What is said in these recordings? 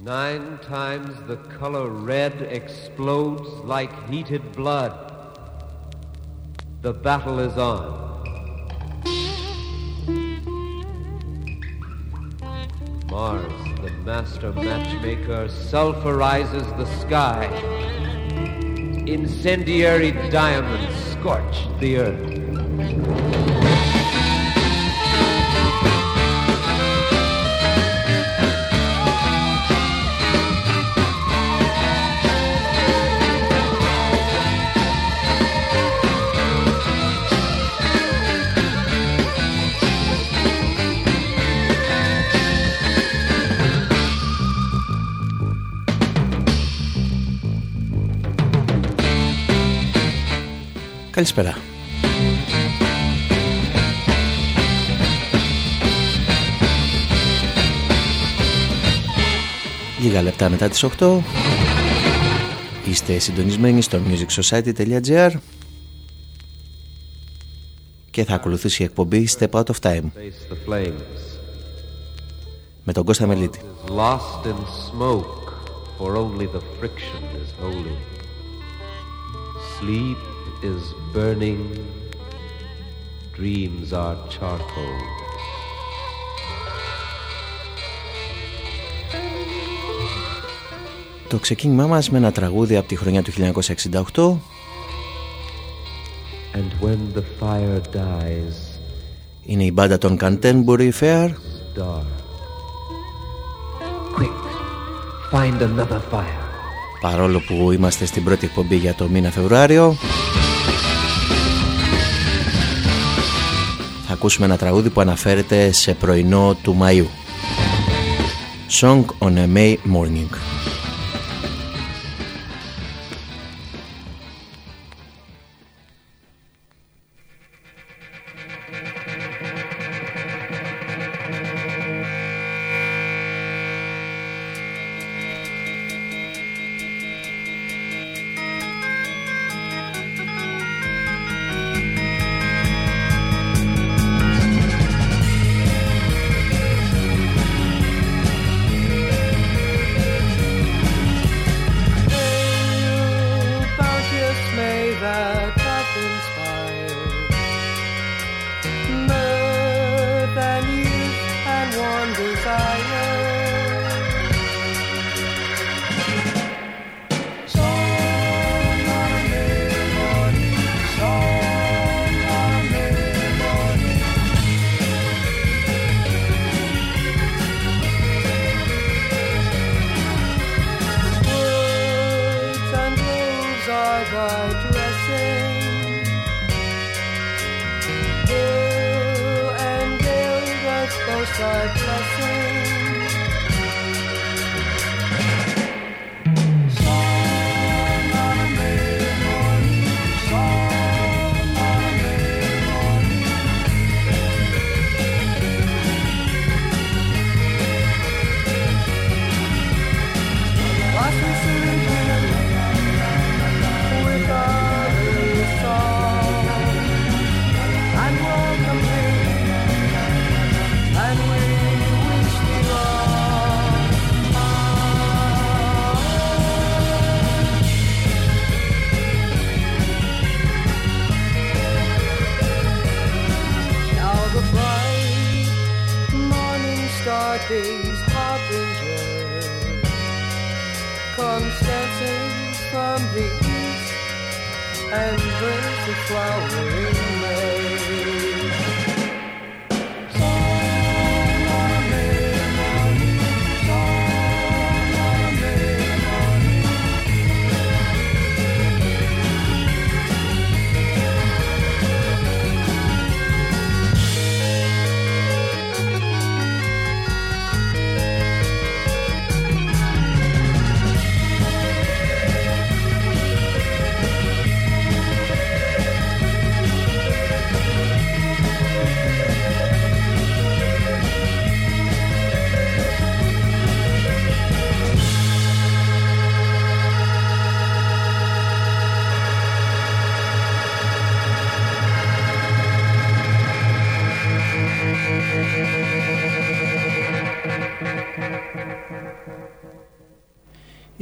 9 times the color red explodes like heated blood. The battle is on. Mars, the master matchmaker, sulfurizes the sky. Incendiary diamonds scorch the earth. Καλησπέρα. Λίγα λεπτά μετά τις 8 είστε συντονισμένοι στο musicsociety.gr και θα ακολουθήσει η εκπομπή Step Out of Time με τον Κώστα Μελίτη. Is burning, dreams are charcoal. Το ξεκίνημά μας με ένα τραγούδι από τη χρονιά του 1968. And when the fire dies, είναι η μπάντα των Canterbury Fair. Quick, find another fire. Παρόλο που είμαστε στην πρώτη εκπομπή για το μήνα Φεβρουάριο, θα ακούσουμε ένα τραγούδι που αναφέρεται σε πρωινό του Μαΐου. Song on a May Morning.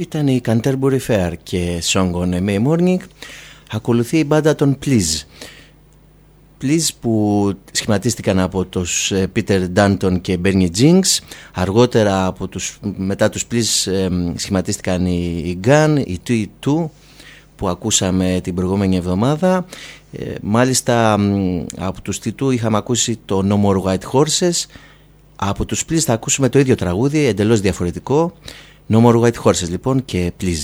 Ήταν η Canterbury Fair και Song on a May Morning. Ακολουθεί η μπάντα των Please. Please που σχηματίστηκαν από τους Peter Danton και Bernie Jinx. Αργότερα μετά τους Please σχηματίστηκαν οι Gun, οι T2 που ακούσαμε την προηγούμενη εβδομάδα. Μάλιστα από τους T2 είχαμε ακούσει το No More White Horses. Από τους Please θα ακούσουμε το ίδιο τραγούδι, εντελώς διαφορετικό. No More White Horses λοιπόν και Please.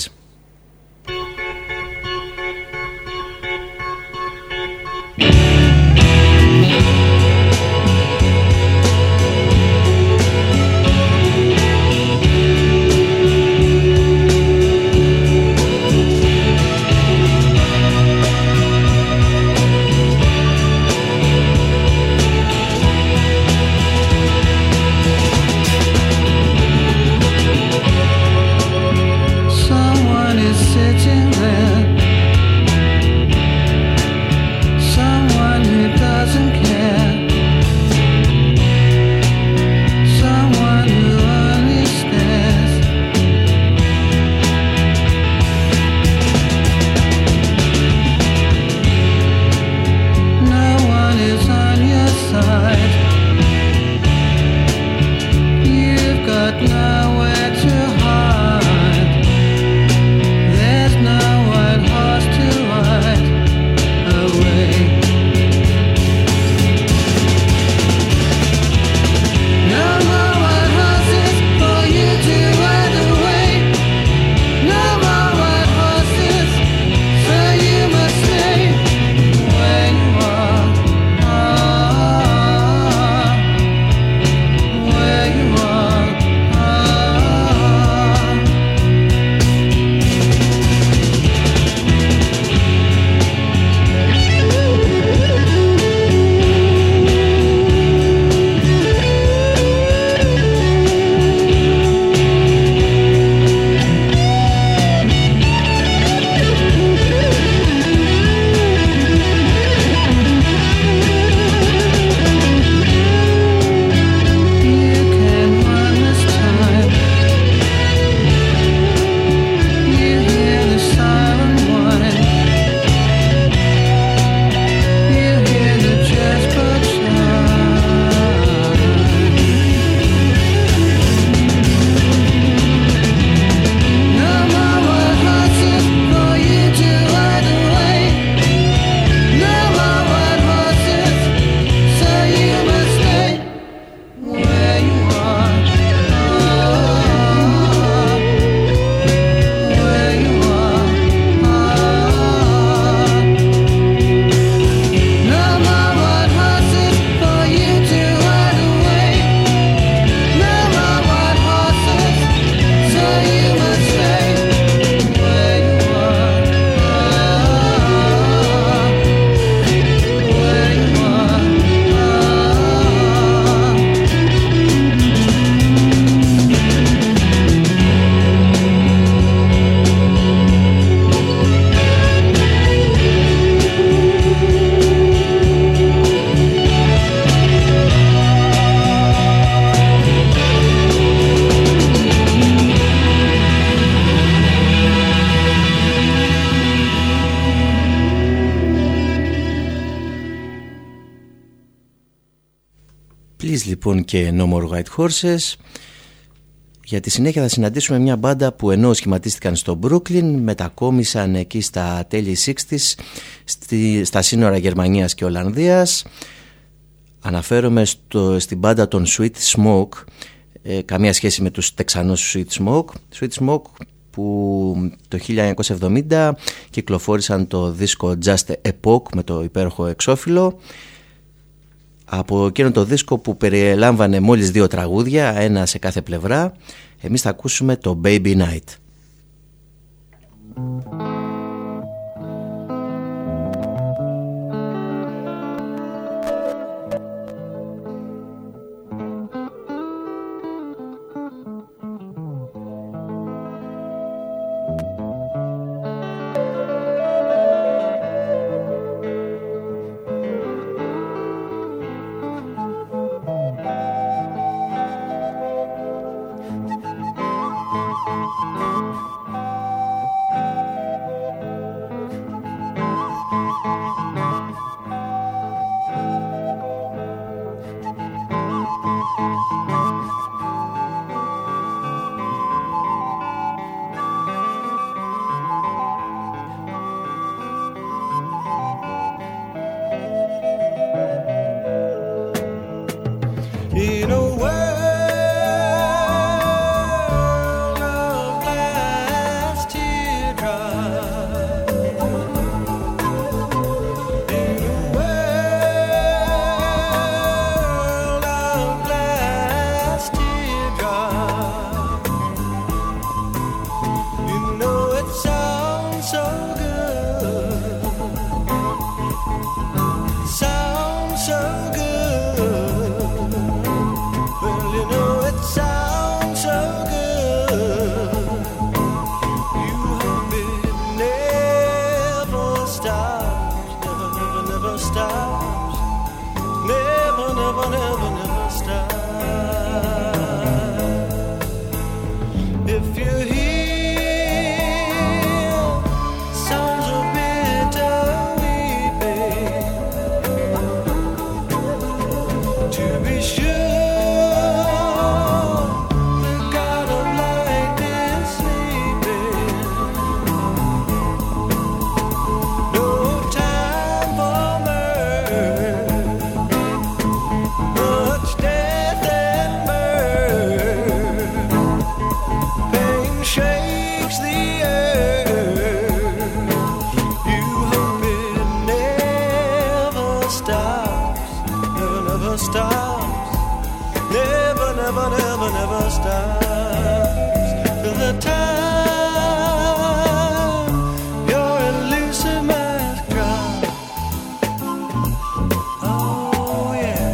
Λοιπόν και No More White Horses. Για τη συνέχεια θα συναντήσουμε μια μπάντα που ενώ σχηματίστηκαν στο Brooklyn μετακόμισαν εκεί στα τέλη 60's στα σύνορα Γερμανίας και Ολλανδίας. Αναφέρομαι στην μπάντα των Sweet Smoke, καμία σχέση με τους Τεξανούς Sweet Smoke που το 1970 κυκλοφόρησαν το δίσκο Just a Epoch με το υπέροχο εξώφυλλο. Από εκείνο το δίσκο που περιλάμβανε μόλις 2 τραγούδια, ένα σε κάθε πλευρά, εμείς θα ακούσουμε το Baby Night. in a world of glass teardrops, in a world of glass teardrops, you know it sounds so good, sounds so good. Well, you know it sounds so good. You hope it never stops, never, never, never stops, never, never, never, never stops. If you hear sounds of bitter weeping, to be sure the God of light is sleeping. No time for mirth, much death and birth. Pain shakes the earth. You hope it never stops, never, never stops, never, never, never, never stops. Till the time your elusive mask drops. Oh yeah.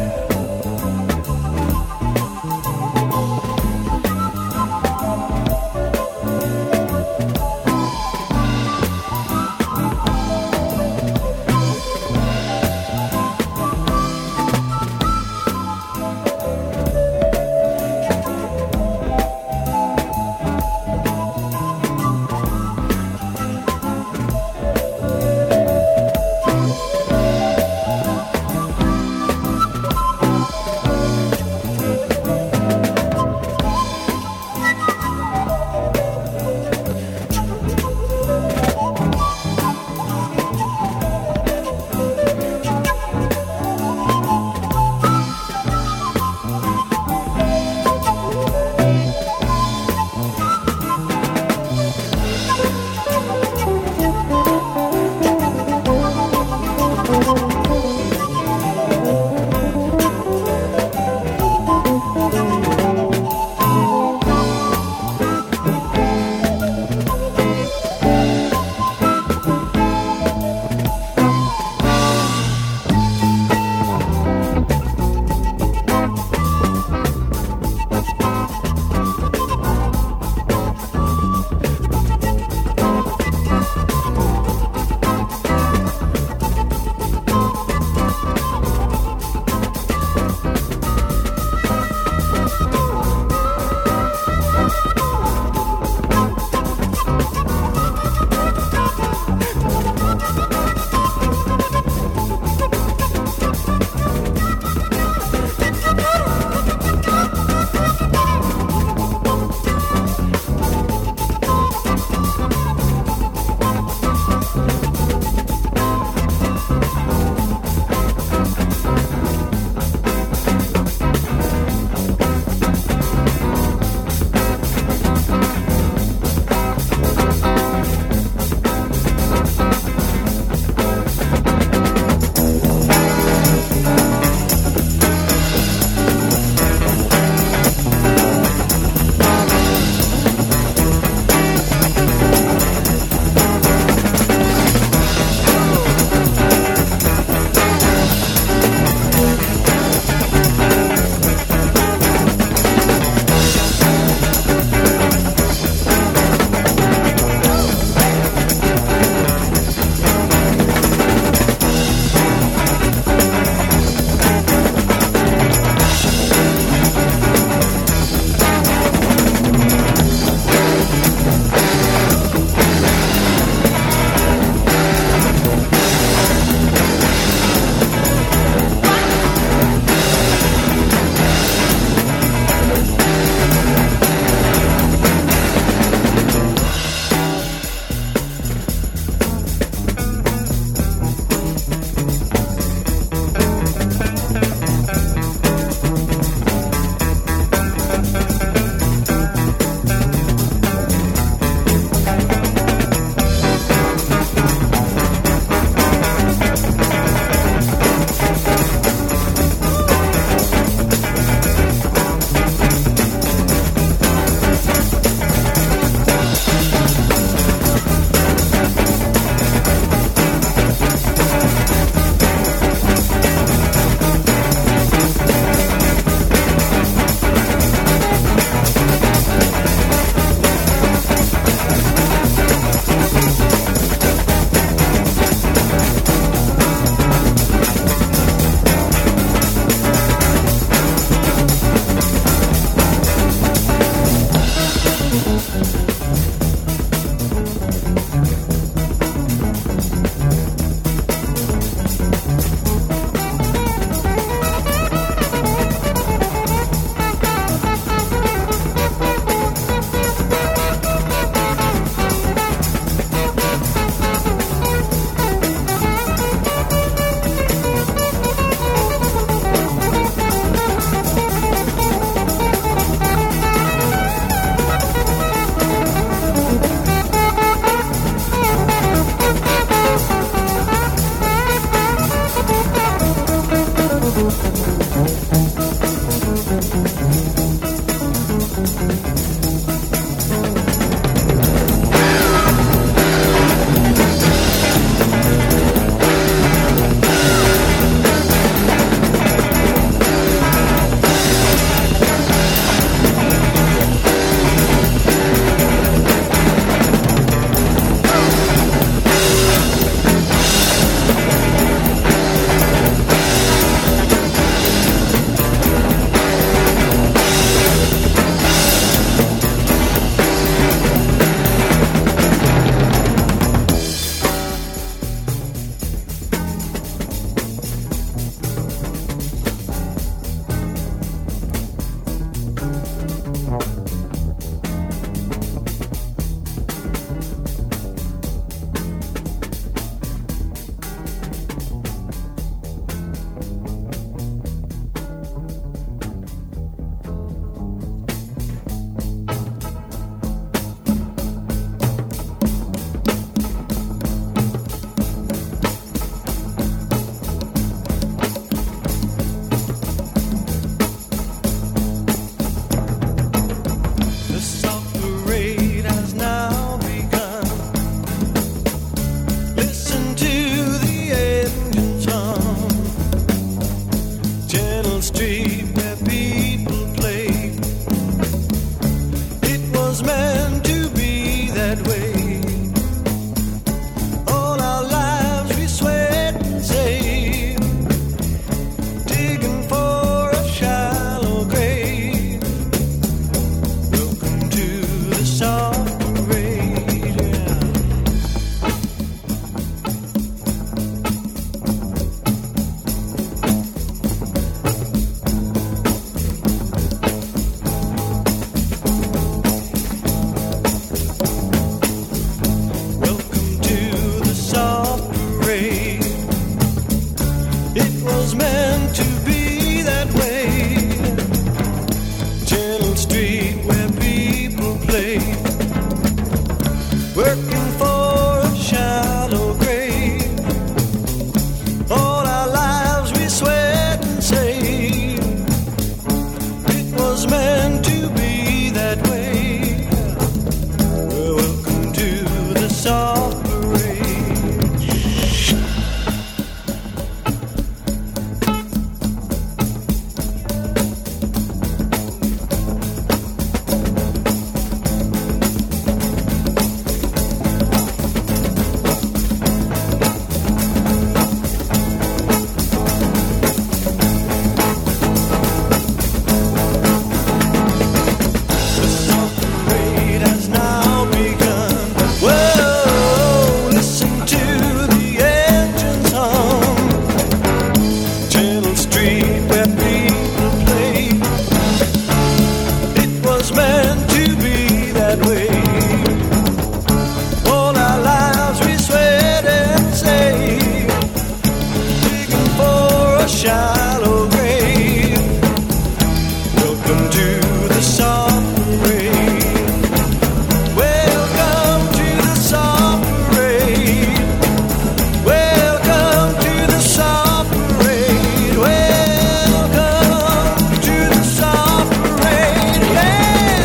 Welcome to the soft parade. Welcome to the soft parade. Welcome to the soft parade. Welcome to the soft parade. Yeah.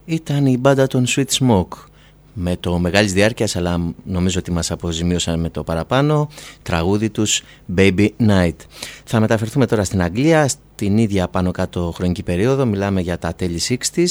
Ήταν η μπάντα των Sweet Smoke με το μεγάλης διάρκειας, αλλά νομίζω ότι μας αποζημίωσαν με το παραπάνω, τραγούδι τους Baby Night. Θα μεταφερθούμε τώρα στην Αγγλία, στην ίδια πάνω κάτω χρονική περίοδο, μιλάμε για τα τέλη 60's.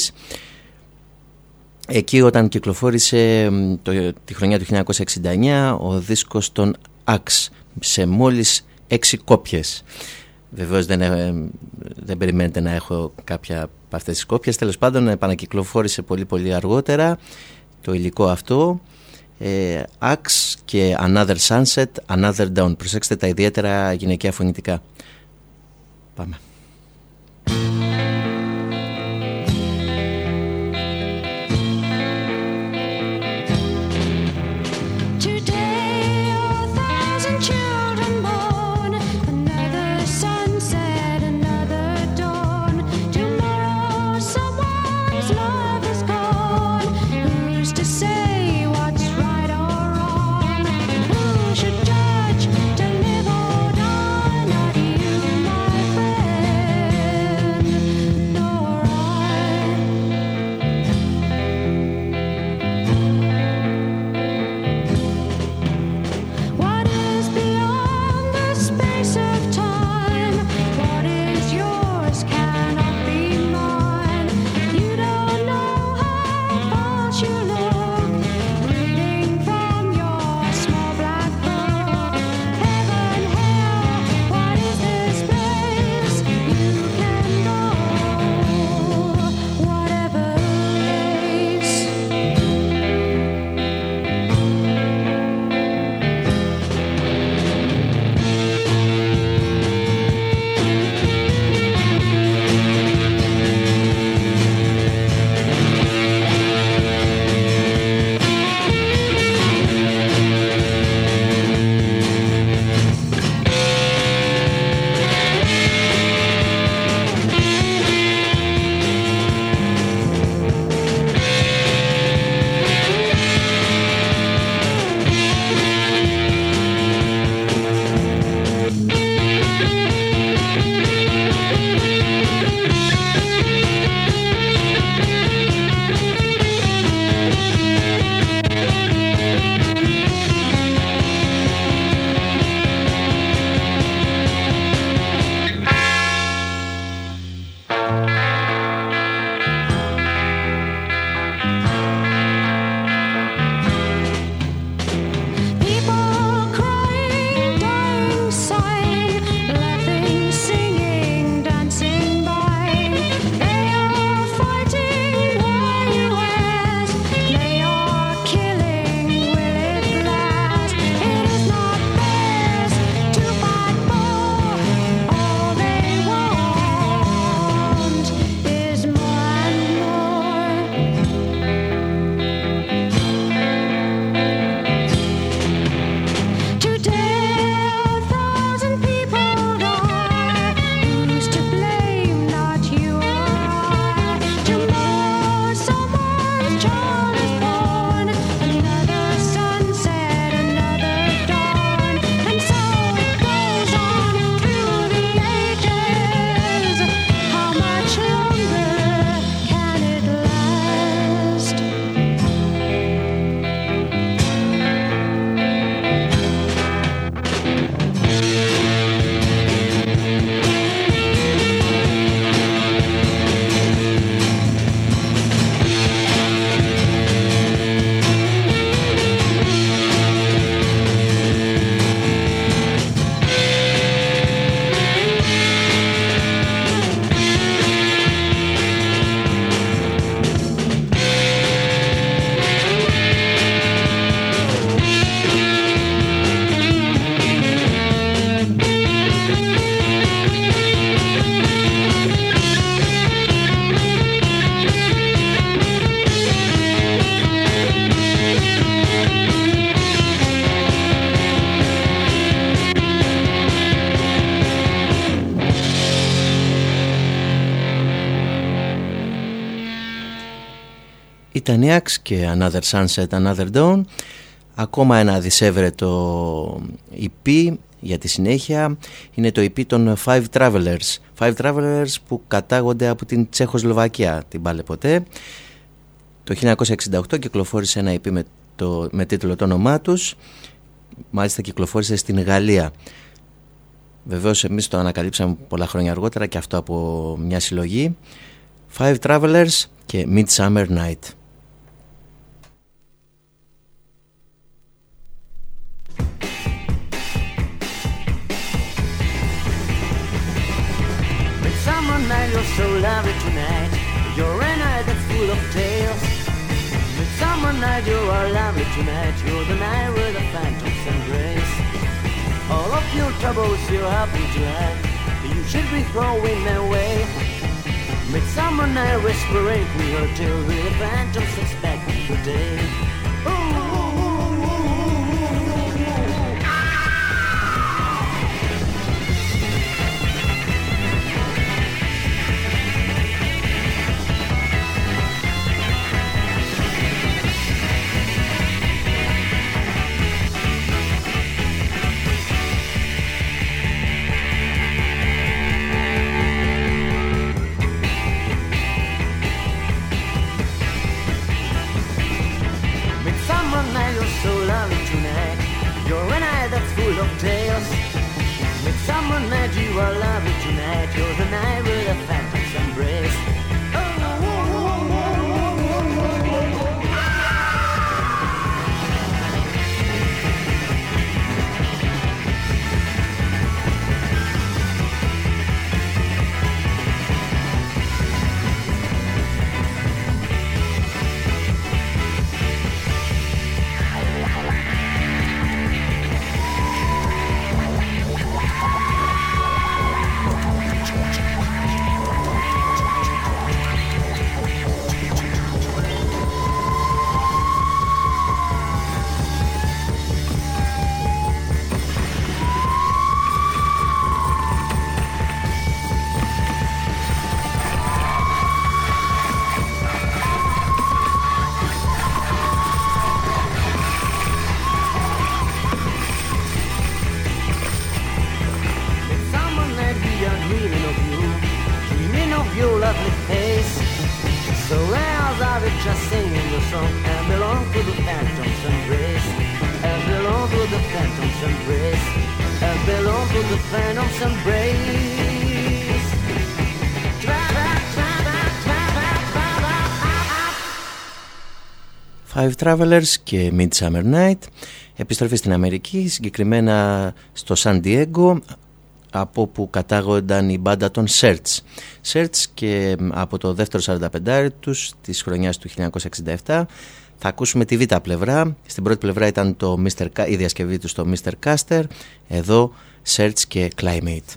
Εκεί όταν κυκλοφόρησε τη χρονιά του 1969 ο δίσκος των Axe σε μόλις 6 κόπιες. Βεβαίως δεν περιμένετε να έχω κάποια από αυτές τις κόπιες. Τέλος πάντων επανακυκλοφόρησε πολύ αργότερα το υλικό αυτό. Axe και Another Sunset, Another Dawn. Προσέξτε τα ιδιαίτερα γυναικεία φωνητικά. Πάμε. Ήταν η Axe και Another Sunset, Another Dawn. Ακόμα ένα δισεύρετο EP για τη συνέχεια είναι το EP των Five Travelers. Five Travelers που κατάγονται από την Τσεχοσλοβακία, την πάλε ποτέ. Το 1968 κυκλοφόρησε ένα EP με τίτλο το όνομά τους. Μάλιστα κυκλοφόρησε στην Γαλλία. Βεβαίως εμείς το ανακαλύψαμε πολλά χρόνια αργότερα και αυτό από μια συλλογή. Five Travelers και Midsummer Night. Midsummer night, you're so lovely tonight. You're a night that's full of tales. Midsummer night, you are lovely tonight. You're the night with the phantoms embrace. All of your troubles you're happy to have, you should be throwing away. Midsummer night, whispering through your tail, with the phantoms expect the day. So lovely tonight, you're a night that's full of tales. Midsummer night, you are lovely tonight. You're the night with a phantom's embrace. Just singing the song and belong to the phantom's embrace. And belong to the phantom's embrace. And belong to the phantom's embrace. Five Travelers και Midsummer Night. Επιστροφή στην Αμερική, συγκεκριμένα στο Σαν Διέγκο, από όπου κατάγονταν η μπάντα των Search και από το δεύτερο 45 τους της χρονιάς του 1967 θα ακούσουμε τη β' πλευρά. Στην πρώτη πλευρά ήταν η διασκευή του στο Mr. Caster, εδώ Search και Climate.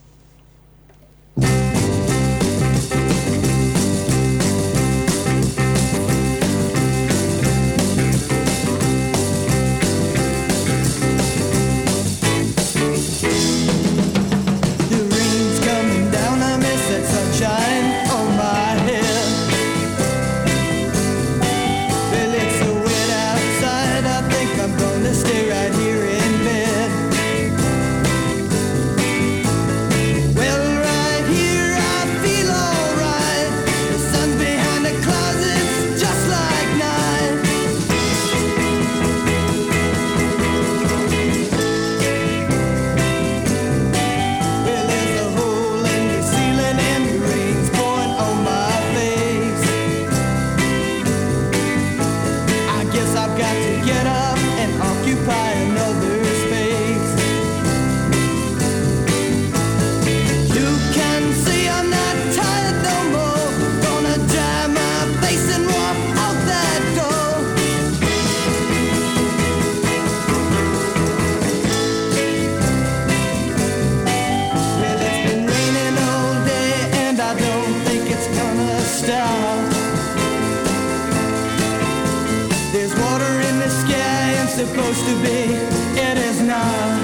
Supposed to be, it is not.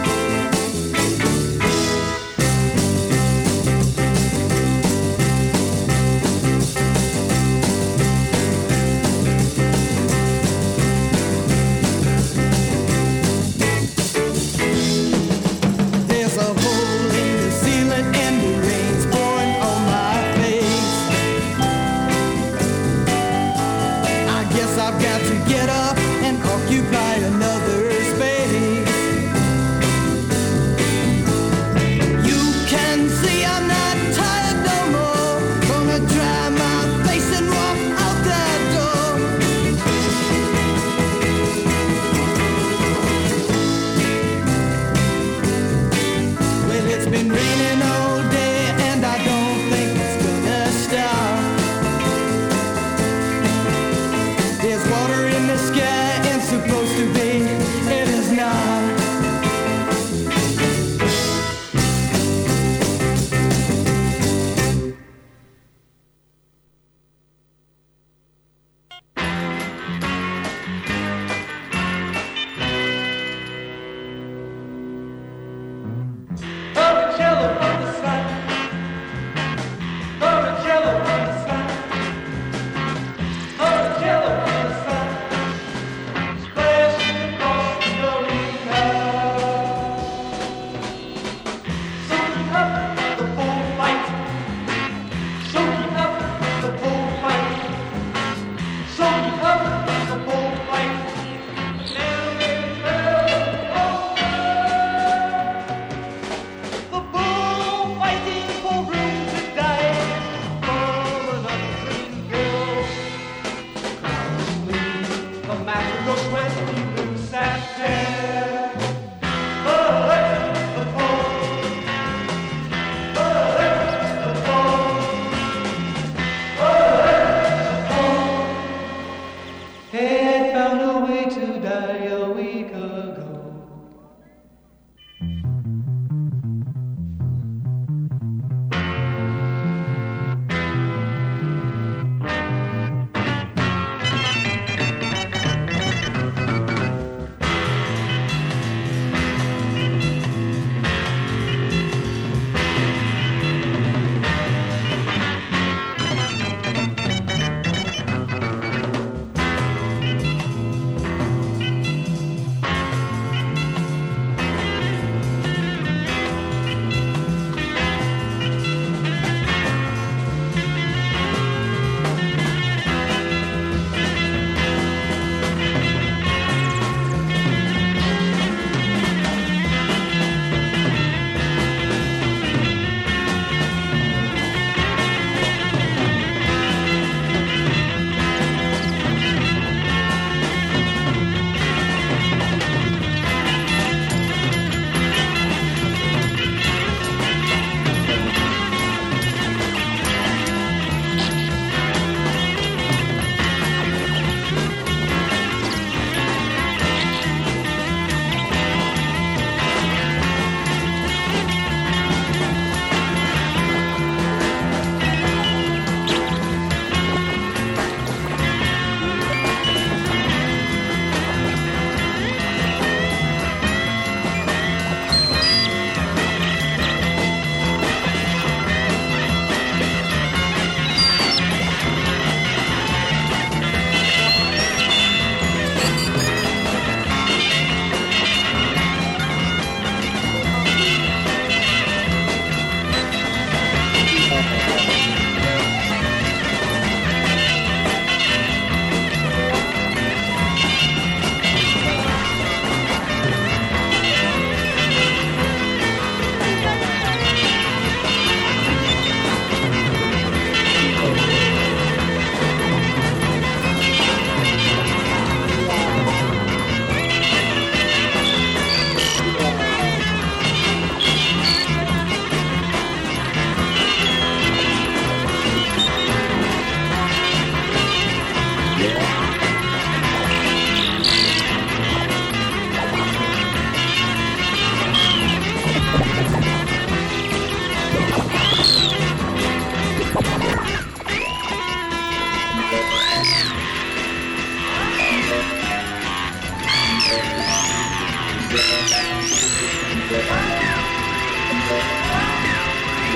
There's a hole in the ceiling and the rain's pouring on my face. I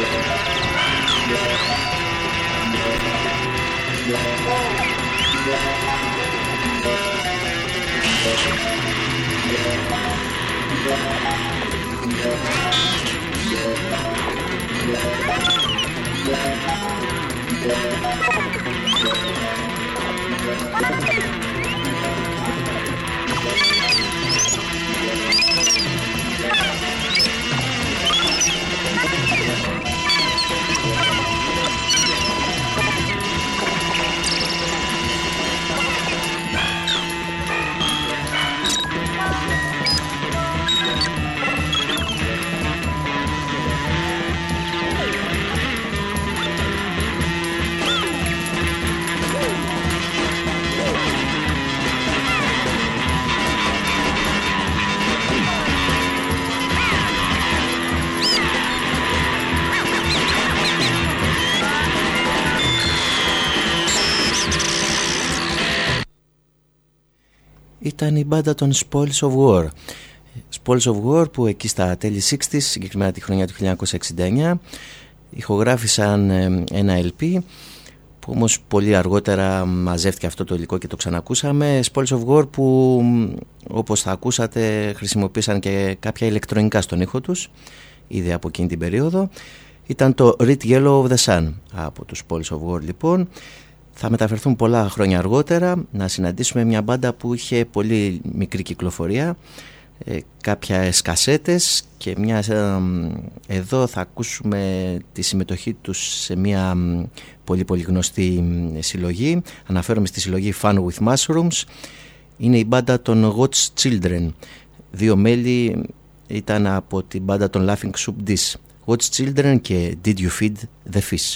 Ήταν η μπάντα των Spoils of War. Spoils of War που εκεί στα τέλη 60's, συγκεκριμένα τη χρονιά του 1969, ηχογράφησαν ένα LP που όμως πολύ αργότερα μαζεύτηκε αυτό το υλικό και το ξανακούσαμε. Spoils of War που, όπως θα ακούσατε, χρησιμοποίησαν και κάποια ηλεκτρονικά στον ήχο τους ήδη από εκείνη την περίοδο. Ήταν το Red Yellow of the Sun από τους Spoils of War λοιπόν. Θα μεταφερθούν πολλά χρόνια αργότερα να συναντήσουμε μια μπάντα που είχε πολύ μικρή κυκλοφορία, κάποιες κασέτες και εδώ θα ακούσουμε τη συμμετοχή τους σε μια πολύ γνωστή συλλογή. Αναφέρομαι στη συλλογή Fun with Mushrooms. Είναι η μπάντα των Watch Children. Δύο μέλη ήταν από την μπάντα των Laughing Soup Dish, Watch Children και Did You Feed the Fish.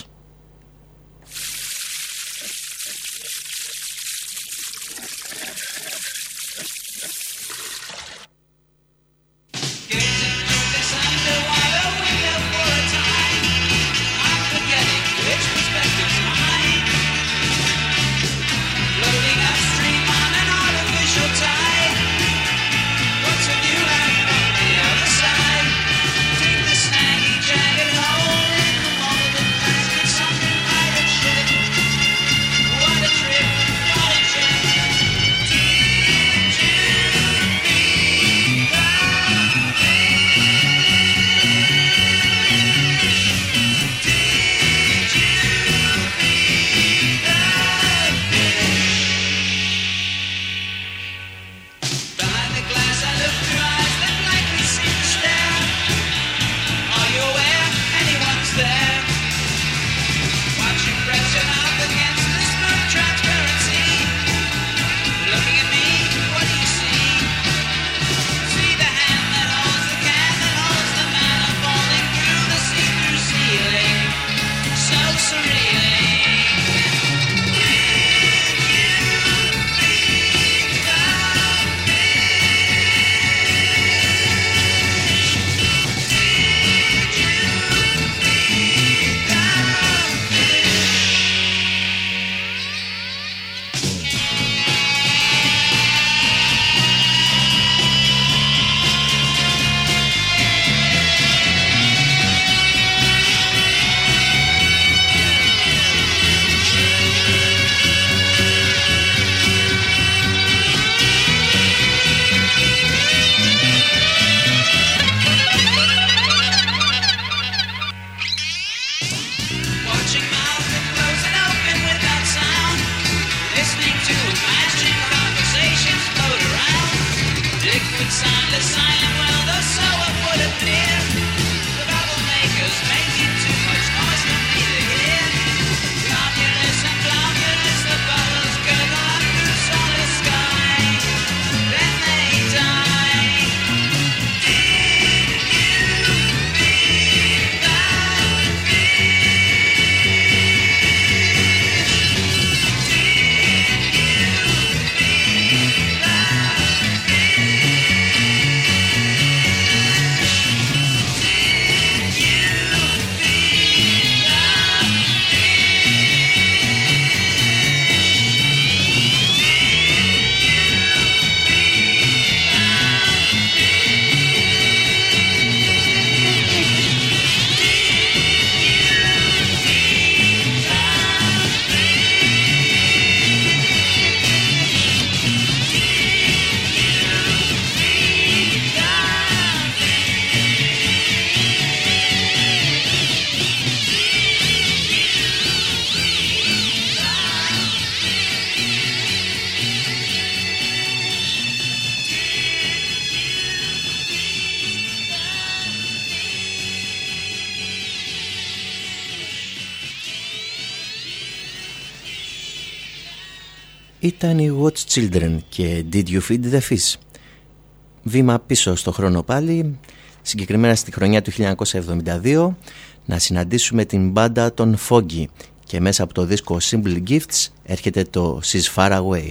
Ήταν οι Watch Children και Did You Feed the Fish. Βήμα πίσω στο χρόνο πάλι, συγκεκριμένα στη χρονιά του 1972, να συναντήσουμε την μπάντα των Foggy και μέσα από το δίσκο Simple Gifts έρχεται το She's Far Away.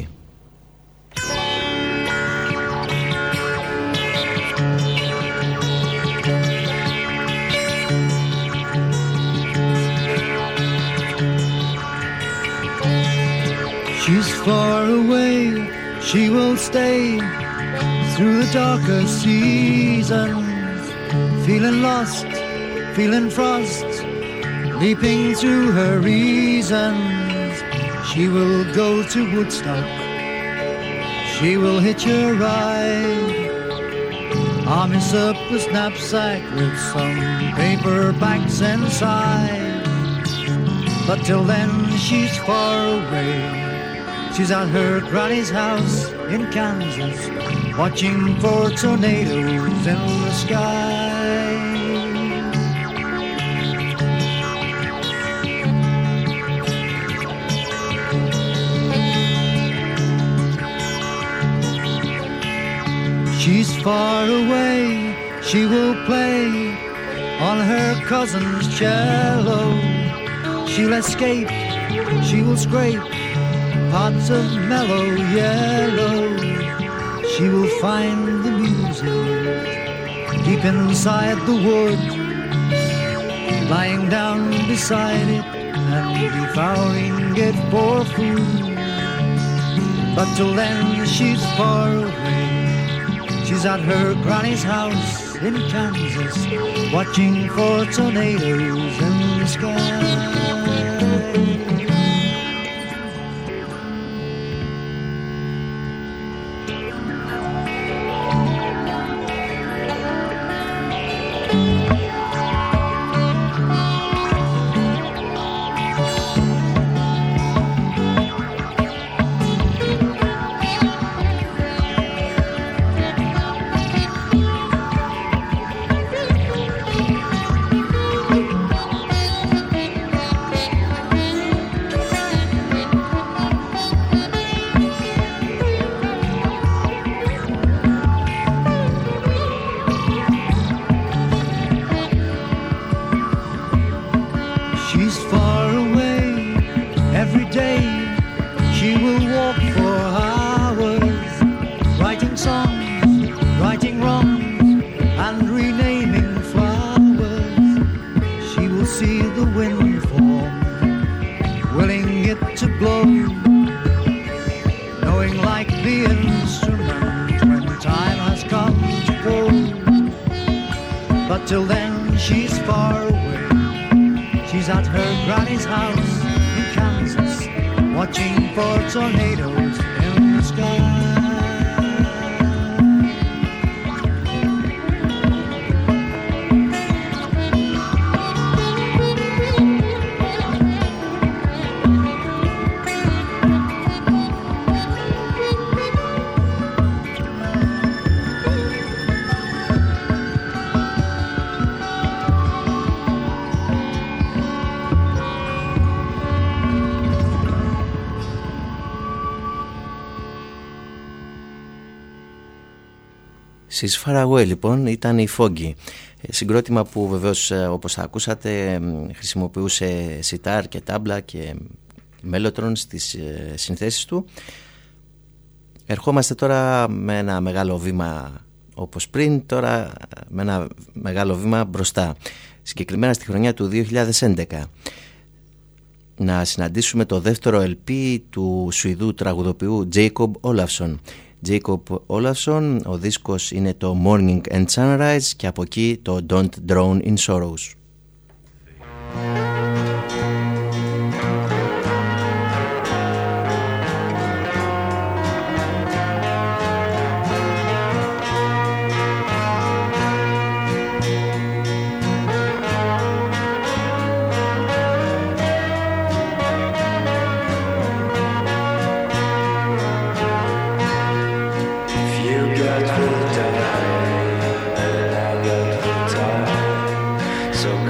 She's far away, she will stay through the darker seasons, feeling lost, feeling frost, leaping through her reasons. She will go to Woodstock, she will hitch a ride, arm a surplus knapsack with some paperbacks inside. But till then she's far away. She's at her granny's house in Kansas, watching for tornadoes in the sky. She's far away, she will play on her cousin's cello. She'll escape, she will scrape pots of mellow yellow. She will find the music deep inside the wood, lying down beside it and devouring it for food. But till then she's far away. She's at her granny's house in Kansas, watching for tornadoes in the sky. She's Far Away λοιπόν ήταν η Foggy, συγκρότημα που βεβαίως όπως θα ακούσατε χρησιμοποιούσε σιτάρ και τάμπλα και μέλοτρον στις συνθέσεις του. Ερχόμαστε τώρα με ένα μεγάλο βήμα όπως πριν, τώρα με ένα μεγάλο βήμα μπροστά, συγκεκριμένα στη χρονιά του 2011. Να συναντήσουμε το δεύτερο LP του Σουηδού τραγουδοποιού Jacob Olafsson. Jacob Olafsson, ο δίσκος είναι το Morning and Sunrise και από εκεί το Don't Drown in Sorrows. So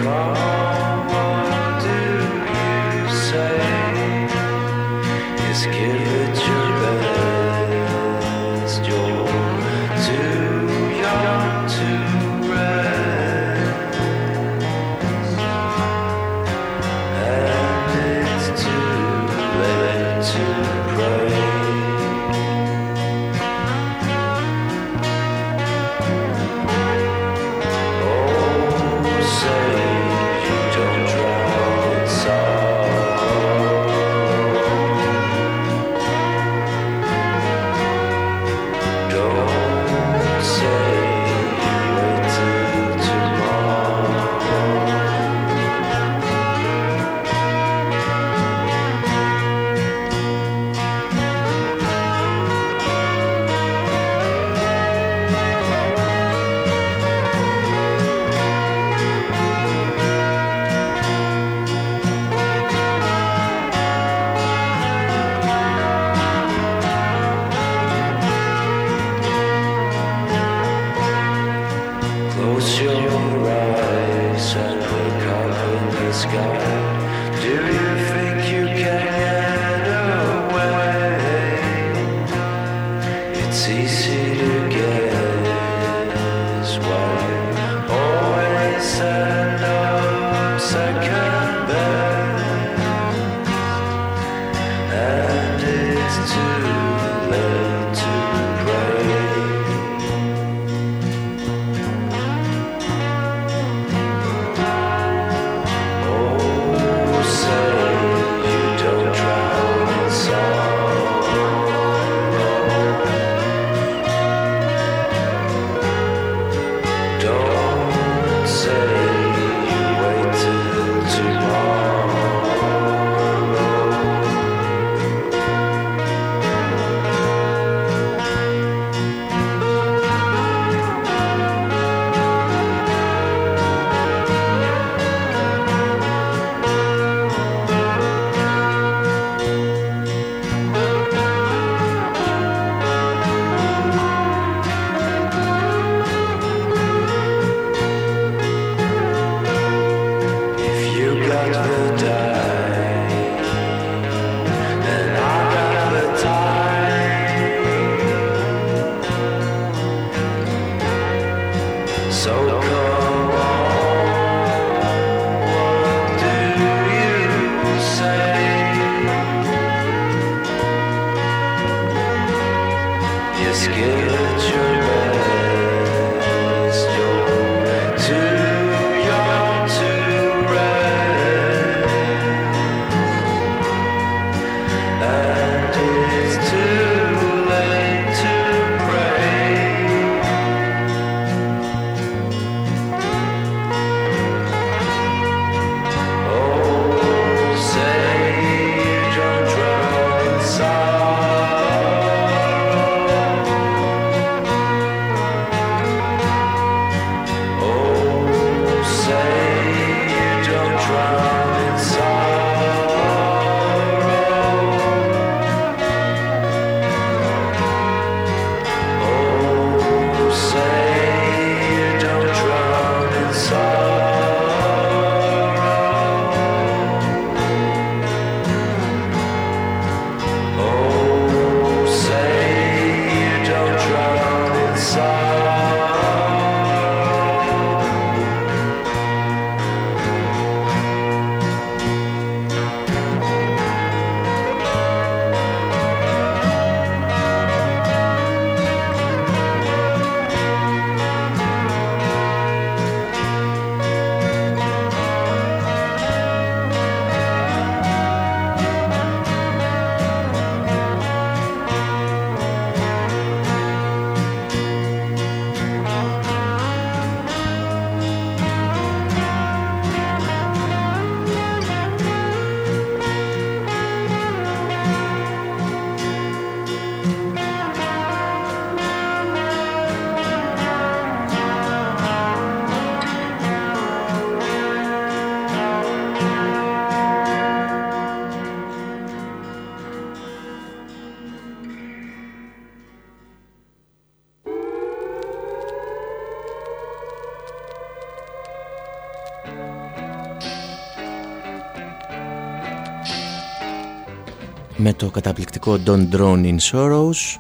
με το καταπληκτικό Don't Drown in Sorrows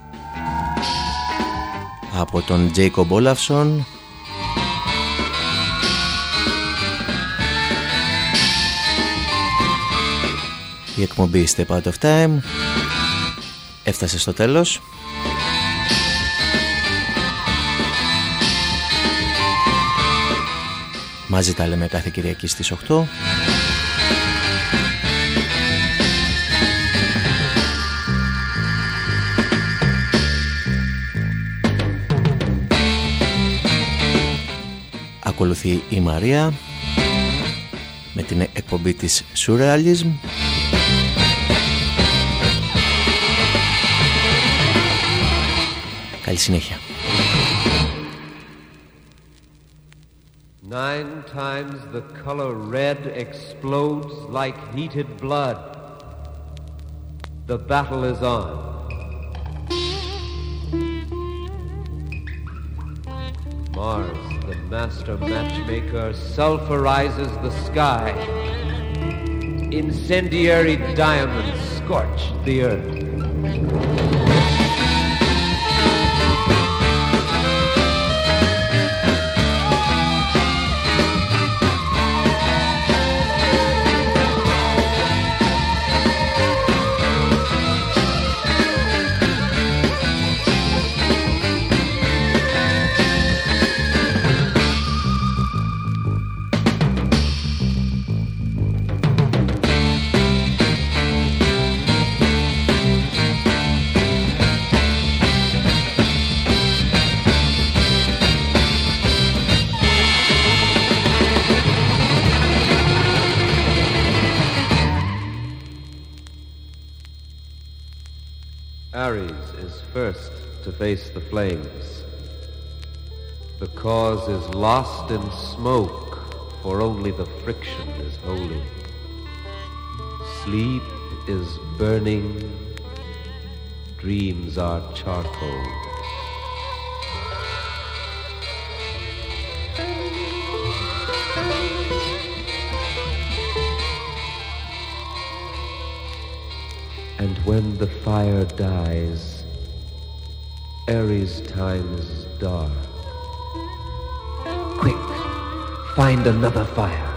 από τον Jacob Olafsson. Η εκπομπή Step Out of Time έφτασε στο τέλος. Μαζί τα λέμε κάθε Κυριακή στις 8. Ακολουθεί η Μαρία με την εκπομπή της Surrealism. Καλή συνέχεια. 9 times the color red explodes like heated blood. The battle is on. Mars, the master matchmaker, sulfurizes the sky. Incendiary diamonds scorch the earth. Ares is first to face the flames. The cause is lost in smoke, for only the friction is holy. Sleep is burning, dreams are charcoal. And when the fire dies, Ares' time is dark. Quick, find another fire.